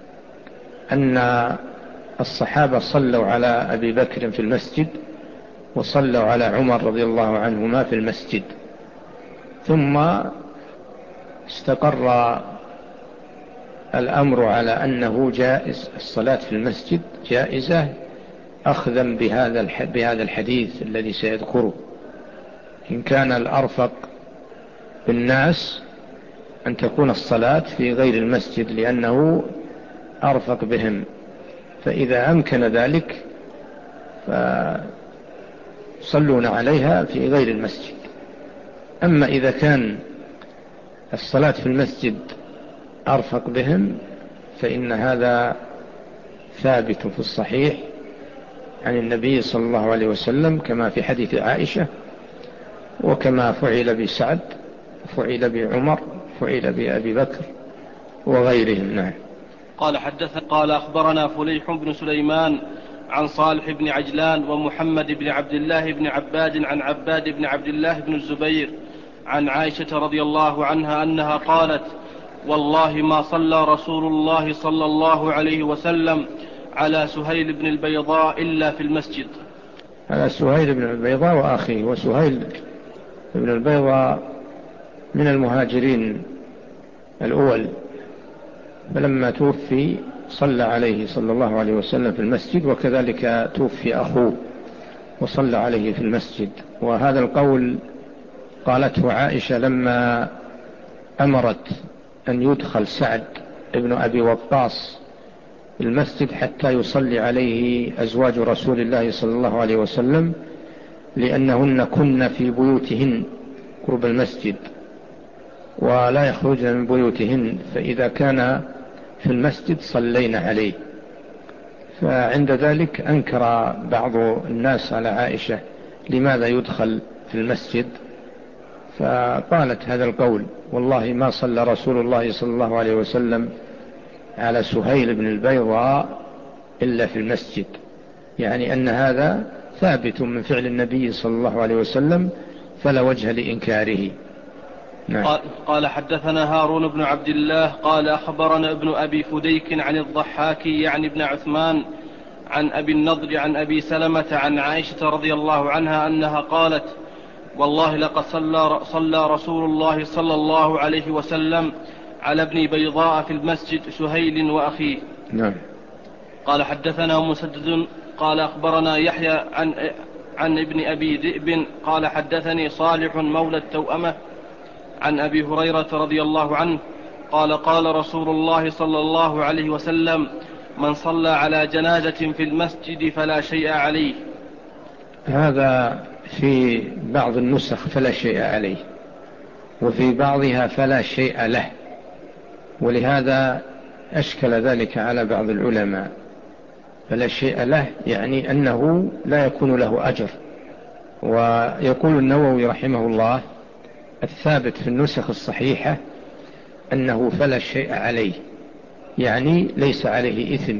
أن الصحابة صلوا على أبي بكر في المسجد وصلوا على عمر رضي الله عنهما في المسجد، ثم استقر الأمر على أنه جائز الصلاة في المسجد جائزة، أخذا بهذا الحديث الذي سيذكره. إن كان الأرفق بالناس أن تكون الصلاة في غير المسجد لأنه أرفق بهم، فإذا أمكن ذلك فصلون عليها في غير المسجد. أما إذا كان الصلاة في المسجد أرفق بهم فإن هذا ثابت في الصحيح عن النبي صلى الله عليه وسلم، كما في حديث عائشة، وكما فعل بسعد، فعل بعمر، فعل بأبي بكر وغيرهم. نعم. قال أخبرنا فليح بن سليمان عن صالح بن عجلان ومحمد بن عبد الله بن عباد عن عباد بن عبد الله بن الزبير عن عائشة رضي الله عنها أنها قالت: والله ما صلى رسول الله صلى الله عليه وسلم على سهيل بن البيضاء إلا في المسجد. على سهيل بن البيضاء وأخيه، وسهيل بن البيضاء من المهاجرين الأول، فلما توفي صلى عليه صلى الله عليه وسلم في المسجد، وكذلك توفي أخوه وصلى عليه في المسجد. وهذا القول قالته عائشة لما أمرت أن يدخل سعد ابن أبي وقاص المسجد حتى يصلي عليه أزواج رسول الله صلى الله عليه وسلم، لأنهن كن في بيوتهن قرب المسجد ولا يخرجن من بيوتهن، فإذا كان في المسجد صلينا عليه. فعند ذلك أنكر بعض الناس على عائشة لماذا يدخل في المسجد، فقالت هذا القول: والله ما صلى رسول الله صلى الله عليه وسلم على سهيل بن البيضاء إلا في المسجد، يعني أن هذا ثابت من فعل النبي صلى الله عليه وسلم فلا وجه لإنكاره. نعم. قال حدثنا هارون بن عبد الله قال أخبرنا ابن أبي فديك عن الضحاك يعني ابن عثمان عن أبي النضر عن أبي سلمة عن عائشة رضي الله عنها أنها قالت: والله لقد صلى رسول الله صلى الله عليه وسلم على ابن بيضاء في المسجد سهيل وأخيه. نعم. قال حدثنا مسدد قال أخبرنا يحيى عن ابن أبي ذئب قال حدثني صالح مولى التوأمة عن أبي هريرة رضي الله عنه قال: قال رسول الله صلى الله عليه وسلم: من صلى على جنازة في المسجد فلا شيء عليه. هذا في بعض النسخ فلا شيء عليه، وفي بعضها فلا شيء له، ولهذا أشكل ذلك على بعض العلماء. فلا شيء له يعني أنه لا يكون له أجر. ويقول النووي رحمه الله: الثابت في النسخ الصحيحة أنه فلا شيء عليه، يعني ليس عليه إثم.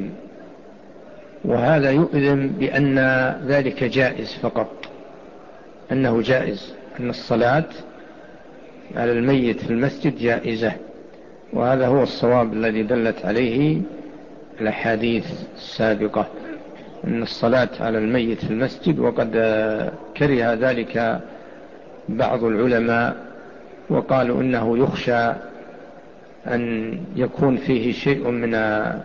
وهذا يؤذن بأن ذلك جائز فقط، أنه جائز، أن الصلاة على الميت في المسجد جائزة، وهذا هو الصواب الذي دلت عليه الأحاديث السابقة، أن الصلاة على الميت في المسجد. وقد كره ذلك بعض العلماء وقالوا إنه يخشى أن يكون فيه شيء من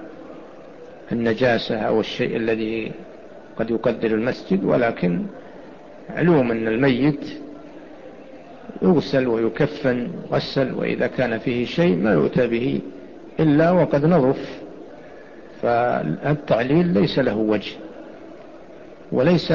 النجاسة أو الشيء الذي قد يقدر المسجد، ولكن علوم أن الميت يغسل ويكفن غسل، وإذا كان فيه شيء ما يؤتى به إلا وقد نظف، فالتعليل ليس له وجه. وليس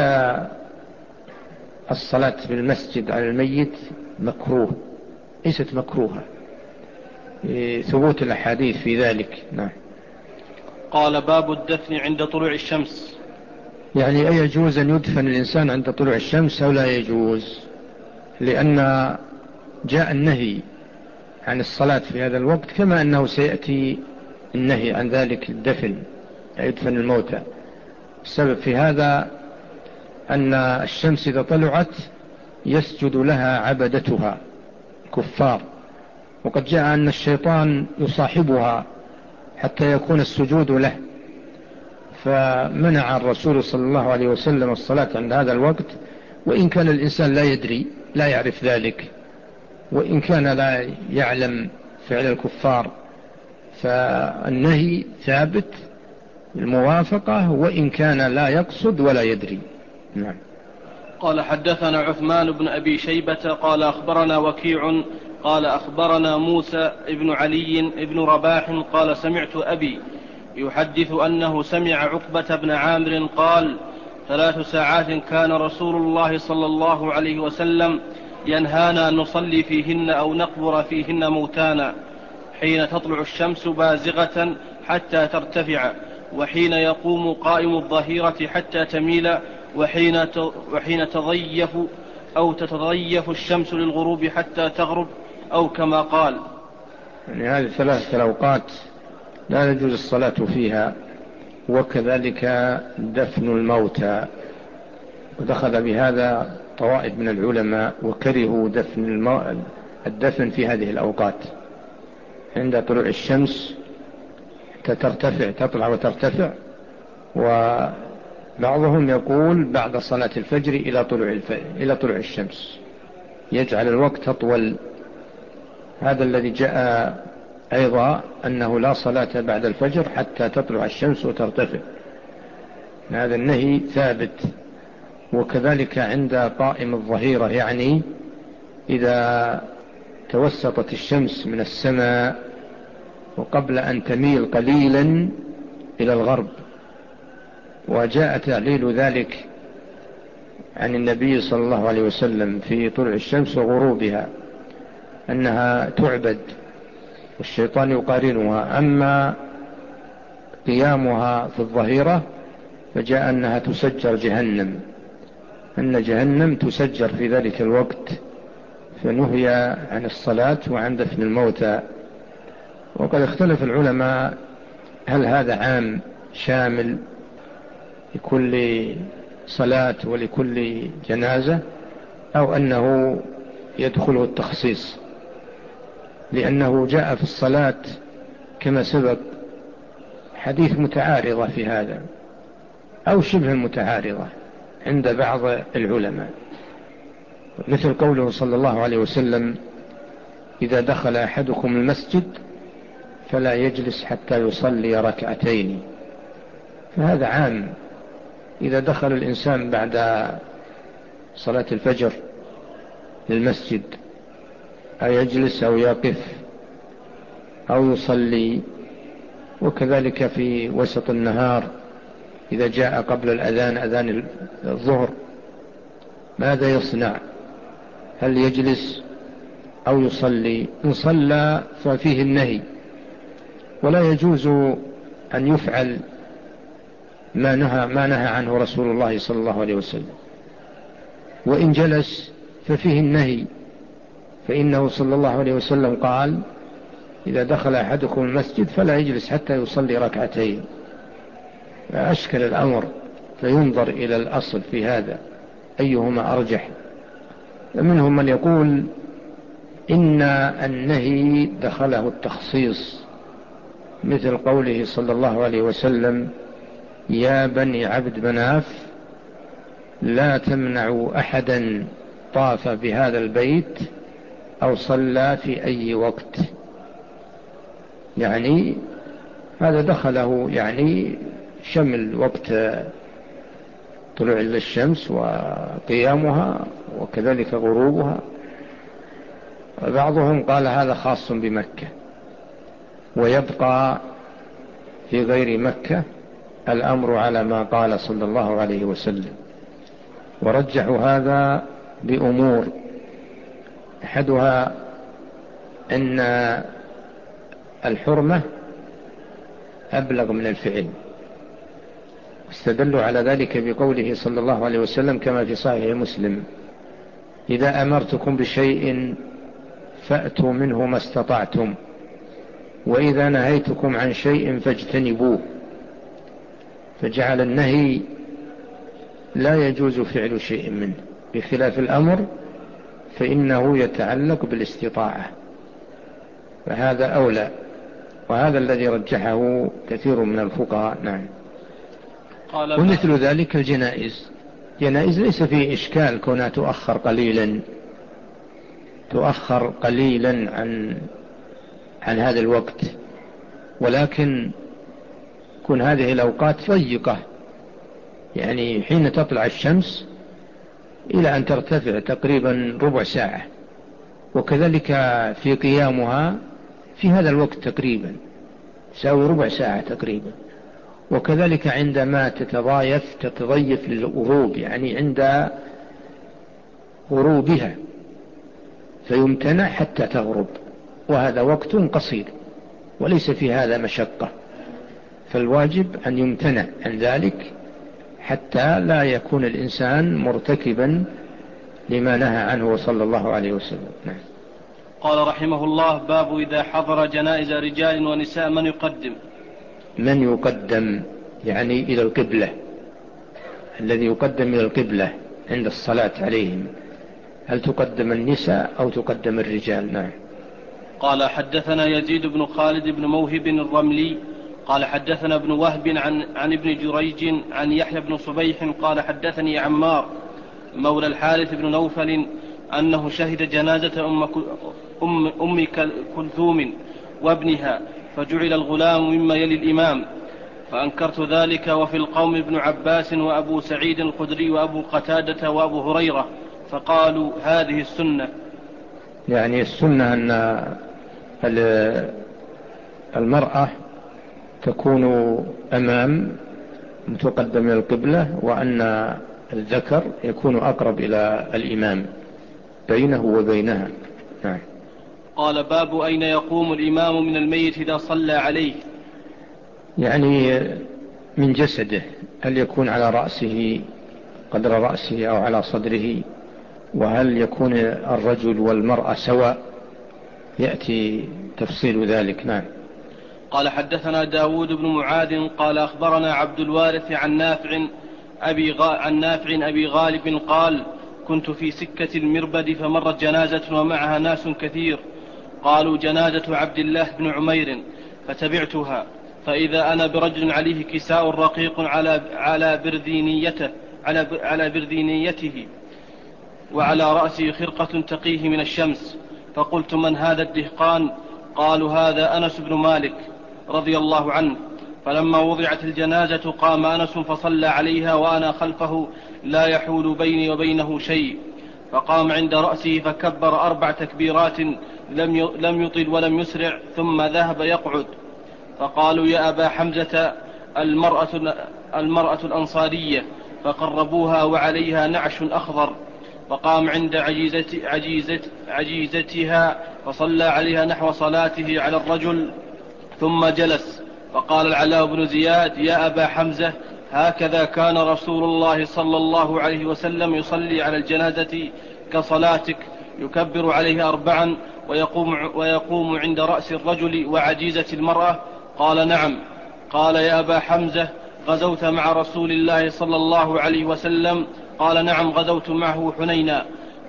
الصلاة في المسجد على الميت مكروه، ليست مكروهة، ثبوت الأحاديث في ذلك. نعم. قال: باب الدفن عند طلوع الشمس. يعني أي يجوز أن يدفن الإنسان عند طلوع الشمس أو لا يجوز؟ لأن جاء النهي عن الصلاة في هذا الوقت، كما أنه سيأتي النهي عن ذلك الدفن، يدفن الموتى. السبب في هذا أن الشمس إذا طلعت يسجد لها عبدتها كفار، وقد جاء أن الشيطان يصاحبها حتى يكون السجود له، فمنع الرسول صلى الله عليه وسلم الصلاة عند هذا الوقت، وإن كان الإنسان لا يدري لا يعرف ذلك، وإن كان لا يعلم فعل الكفار، فالنهي ثابت الموافقة وإن كان لا يقصد ولا يدري. نعم. قال حدثنا عثمان بن أبي شيبة قال أخبرنا وكيع قال أخبرنا موسى بن علي بن رباح قال سمعت أبي يحدث أنه سمع عقبة بن عامر قال 3 ساعات كان رسول الله صلى الله عليه وسلم ينهانا أن نصلي فيهن أو نقبر فيهن موتانا، حين تطلع الشمس بازغة حتى ترتفع، وحين يقوم قائم الظهيرة حتى تميل، وحين تضيف أو تتضيف الشمس للغروب حتى تغرب، أو كما قال. يعني هذه 3 الأوقات لا يجوز الصلاة فيها، وكذلك دفن الموتى، ودخل بهذا طوائف من العلماء وكرهوا الدفن في هذه الأوقات عند طلوع الشمس ترتفع، تطلع وترتفع، وبعضهم يقول بعد صلاة الفجر إلى طلوع الشمس، يجعل الوقت أطول. هذا الذي جاء أيضا أنه لا صلاة بعد الفجر حتى تطلع الشمس وترتفع، هذا النهي ثابت. وكذلك عند قائم الظهيرة، يعني إذا توسطت الشمس من السماء وقبل أن تميل قليلا إلى الغرب، وجاء تعليل ذلك عن النبي صلى الله عليه وسلم في طلوع الشمس وغروبها أنها تعبد والشيطان يقارنها. أما قيامها في الظهيرة فجاء أنها تسجر جهنم، أن جهنم تسجر في ذلك الوقت، فنهي عن الصلاة وعن دفن الموتى. وقد اختلف العلماء هل هذا عام شامل لكل صلاة ولكل جنازة، أو أنه يدخله التخصيص، لأنه جاء في الصلاة كما سبق حديث متعارضة في هذا أو شبه متعارضة عند بعض العلماء، مثل قوله صلى الله عليه وسلم إذا دخل أحدكم المسجد فلا يجلس حتى يصلي ركعتين، فهذا عام. إذا دخل الإنسان بعد صلاة الفجر للمسجد يجلس أو يقف أو يصلي. وكذلك في وسط النهار إذا جاء قبل الأذان، أذان الظهر، ماذا يصنع؟ هل يجلس أو يصلي؟ إن صلى ففيه النهي، ولا يجوز أن يفعل ما نهى عنه رسول الله صلى الله عليه وسلم. وإن جلس ففيه النهي، فإنه صلى الله عليه وسلم قال إذا دخل أحدكم المسجد فلا يجلس حتى يصلي ركعتين. فأشكل الأمر، فينظر إلى الأصل في هذا أيهما أرجح. ومنهم من يقول إن النهي دخله التخصيص، مثل قوله صلى الله عليه وسلم يا بني عبد مناف لا تمنعوا أحدا طاف بهذا البيت أو صلى في أي وقت، يعني هذا دخله يعني شمل وقت طلوع الشمس وقيامها وكذلك غروبها. بعضهم قال هذا خاص بمكة، ويبقى في غير مكة الأمر على ما قال صلى الله عليه وسلم. ورجحوا هذا بأمور، أحدها أن الحرمة أبلغ من الفعل، استدلوا على ذلك بقوله صلى الله عليه وسلم كما في صحيح مسلم إذا أمرتكم بشيء فأتوا منه ما استطعتم، وإذا نهيتكم عن شيء فاجتنبوه. فجعل النهي لا يجوز فعل شيء منه، بخلاف الأمر فإنه يتعلق بالاستطاعة، فهذا أولى، وهذا الذي رجحه كثير من الفقهاء. نعم. ومثل ذلك الجنائز ليس فيه إشكال كونها تؤخر قليلا عن هذا الوقت، ولكن كون هذه الأوقات ضيقة، يعني حين تطلع الشمس إلى أن ترتفع تقريبا ربع ساعة، وكذلك في قيامها في هذا الوقت تقريبا تساوي ربع ساعة تقريبا، وكذلك عندما تتضيف للغروب، يعني عند غروبها فيمتنع حتى تغرب، وهذا وقت قصير وليس في هذا مشقة، فالواجب أن يمتنع عن ذلك حتى لا يكون الإنسان مرتكبا لما نهى عنه صلى الله عليه وسلم. نعم. قال رحمه الله: باب إذا حضر جنائز رجال ونساء من يقدم يعني إلى القبلة، الذي يقدم إلى القبلة عند الصلاة عليهم، هل تقدم النساء أو تقدم الرجال؟ نعم. قال حدثنا يزيد بن خالد بن موهب الرملي قال حدثنا ابن وهب عن ابن جريج عن يحيى بن صبيح قال حدثني عمار مولى الحارث بن نوفل أنه شهد جنازة أم كلثوم وابنها، فجعل الغلام مما يلي الإمام، فأنكرت ذلك، وفي القوم ابن عباس وأبو سعيد الخدري وأبو قتادة وأبو هريرة، فقالوا هذه السنة. يعني السنة أن المرأة تكون أمام متقدم إلى القبلة، وأن الذكر يكون أقرب إلى الإمام بينه وبينها. نعم. قال باب أين يقوم الإمام من الميت إذا صلى عليه؟ يعني من جسده، هل يكون على رأسه قدر رأسه أو على صدره، وهل يكون الرجل والمرأة سواء، يأتي تفصيل ذلك. نعم. قال حدثنا داود بن معاذ قال أخبرنا عبد الوارث عن نافع أبي غالب قال: كنت في سكة المربد فمرت جنازة ومعها ناس كثير، قالوا جنازة عبد الله بن عمير، فتبعتها، فإذا أنا برجل عليه كساء رقيق على برذينيته وعلى رأسه خرقة تقيه من الشمس، فقلت: من هذا الدهقان؟ قالوا: هذا أنس بن مالك رضي الله عنه. فلما وضعت الجنازة قام أنس فصلى عليها وأنا خلفه لا يحول بيني وبينه شيء، فقام عند رأسه فكبر 4 تكبيرات لم يطل ولم يسرع، ثم ذهب يقعد. فقالوا: يا أبا حمزة، المرأة الأنصارية، فقربوها وعليها نعش أخضر، فقام عند عجيزتها فصلى عليها نحو صلاته على الرجل ثم جلس. فقال العلاء بن زياد: يا أبا حمزة، هكذا كان رسول الله صلى الله عليه وسلم يصلي على الجنازة كصلاتك، يكبر عليه 4 ويقوم عند رأس الرجل وعجيزة المرأة. قال: نعم. قال: يا أبا حمزة، غزوت مع رسول الله صلى الله عليه وسلم؟ قال: نعم، غزوت معه حنينا،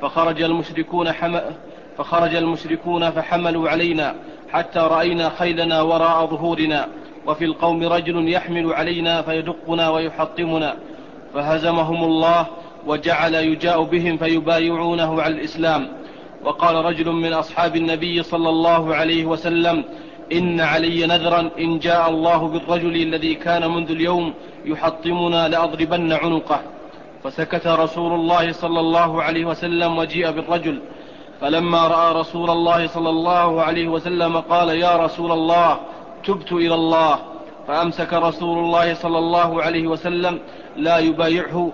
فخرج المشركون فحملوا علينا حتى رأينا خيلنا وراء ظهورنا، وفي القوم رجل يحمل علينا فيدقنا ويحطمنا، فهزمهم الله وجعل يجاء بهم فيبايعونه على الإسلام. وقال رجل من أصحاب النبي صلى الله عليه وسلم: إن علي نذرا إن جاء الله بالرجل الذي كان منذ اليوم يحطمنا لأضربن عنقه. فسكت رسول الله صلى الله عليه وسلم وجيء بالرجل، فلما رأى رسول الله صلى الله عليه وسلم قال: يا رسول الله، تبت إلى الله. فأمسك رسول الله صلى الله عليه وسلم لا يبايعه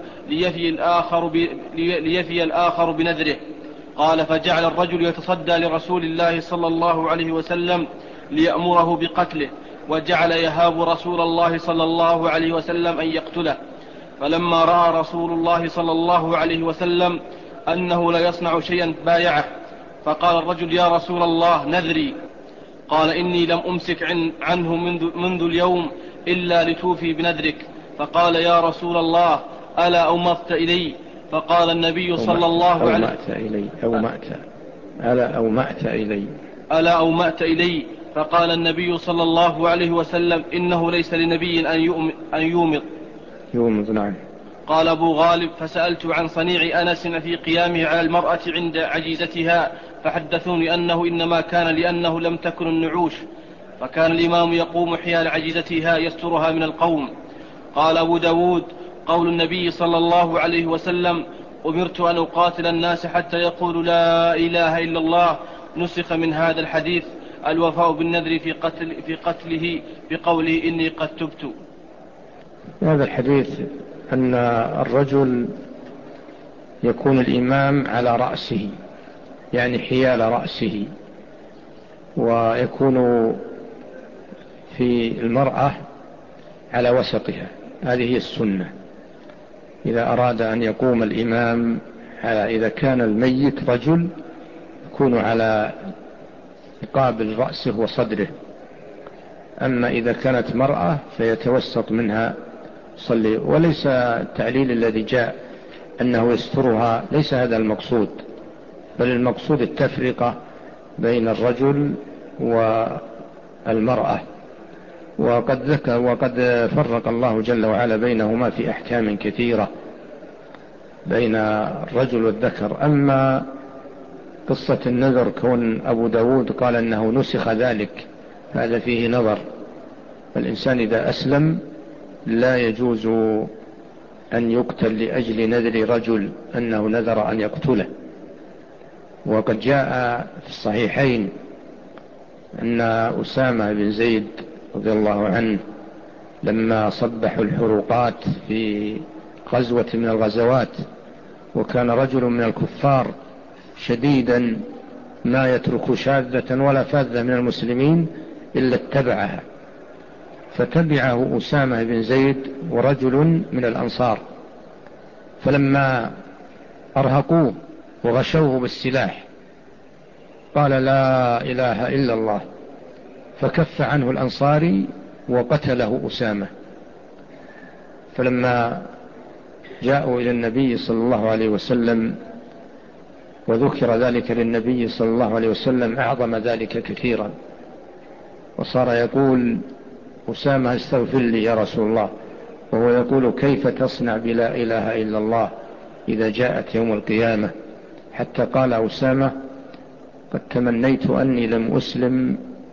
ليفي الآخر بنذره. قال: فجعل الرجل يتصدى لرسول الله صلى الله عليه وسلم ليأمره بقتله، وجعل يهاب رسول الله صلى الله عليه وسلم أن يقتله. فلما رأى رسول الله صلى الله عليه وسلم أنه لا يصنع شيئا بايعه، فقال الرجل: يا رسول الله، نذري. قال: إني لم أمسك عنه منذ اليوم إلا لتوفي بنذرك. فقال: يا رسول الله، ألا أومأت إلي؟ فقال النبي صلى الله عليه ألا أومأت إلي؟ فقال النبي صلى الله عليه وسلم: إنه ليس لنبي أن يومض. يومض. نعم. قال أبو غالب: فسألت عن صنيع أنس في قيامه على المرأة عند عجيزتها، فحدثوني أنه إنما كان لأنه لم تكن النعوش، فكان الإمام يقوم حيال عجيزتها يسترها من القوم. قال أبو داود: قول النبي صلى الله عليه وسلم: أمرت أن أقاتل الناس حتى يقولوا لا إله إلا الله، نسخ من هذا الحديث الوفاء بالنذر في قتله بقوله إني قد تبت. هذا الحديث أن الرجل يكون الإمام على رأسه، يعني حيال رأسه، ويكون في المرأة على وسطها. هذه هي السنة. إذا أراد أن يقوم الإمام إذا كان الميت رجل يكون على مقابل رأسه وصدره، أما إذا كانت مرأة فيتوسط منها صلي. وليس التعليل الذي جاء أنه يسترها، ليس هذا المقصود، بل المقصود التفرقة بين الرجل والمرأة. وقد فرق الله جل وعلا بينهما في أحكام كثيرة بين الرجل والذكر. أما قصة النذر كون أبو داود قال أنه نسخ ذلك، هذا فيه نظر. الإنسان إذا أسلم لا يجوز أن يقتل لأجل نذر رجل أنه نذر أن يقتله. وقد جاء في الصحيحين أن أسامة بن زيد رضي الله عنه لما صبحوا الحروقات في غزوة من الغزوات، وكان رجل من الكفار شديدا ما يترك شاذة ولا فاذة من المسلمين إلا اتبعها، فتبعه أسامة بن زيد ورجل من الأنصار، فلما أرهقوه وغشوه بالسلاح قال لا إله إلا الله، فكف عنه الأنصاري وقتله أسامة. فلما جاءوا إلى النبي صلى الله عليه وسلم وذكر ذلك للنبي صلى الله عليه وسلم أعظم ذلك كثيرا، وصار يقول أسامة استغفر لي يا رسول الله، وهو يقول كيف تصنع بلا إله إلا الله إذا جاءت يوم القيامة، حتى قال أسامة قد تمنيت أني لم أسلم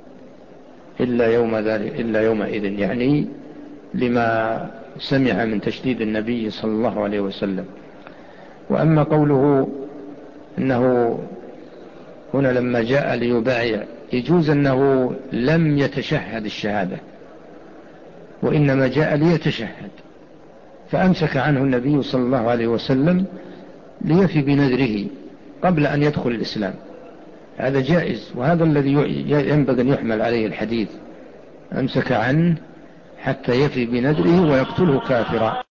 إلا يومئذ، يعني لما سمع من تشديد النبي صلى الله عليه وسلم. وأما قوله أنه هنا لما جاء ليبايع، يجوز أنه لم يتشهد الشهادة وإنما جاء ليتشهد، فأمسك عنه النبي صلى الله عليه وسلم ليفي بنذره قبل أن يدخل الإسلام. هذا جائز، وهذا الذي ينبغي أن يحمل عليه الحديث، أمسك عنه حتى يفي بنذره ويقتله كافرا.